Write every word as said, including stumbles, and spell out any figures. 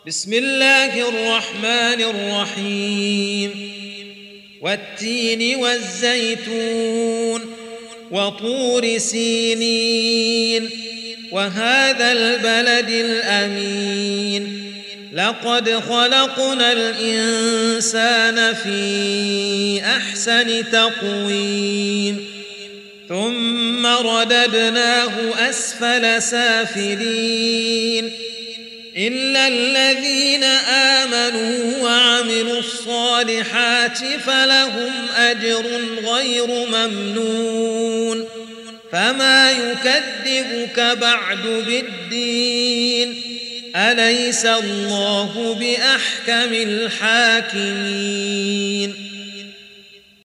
بسم الله الرحمن الرحيم والتين والزيتون وطور سينين وهذا البلد الأمين لقد خلقنا الإنسان في أحسن تقويم ثم رددناه أسفل سافلين إلا الذين آمنوا وعملوا الصالحات فلهم أجر غير ممنون فما يكذبك بعد بالدين أليس الله بأحكم الحاكمين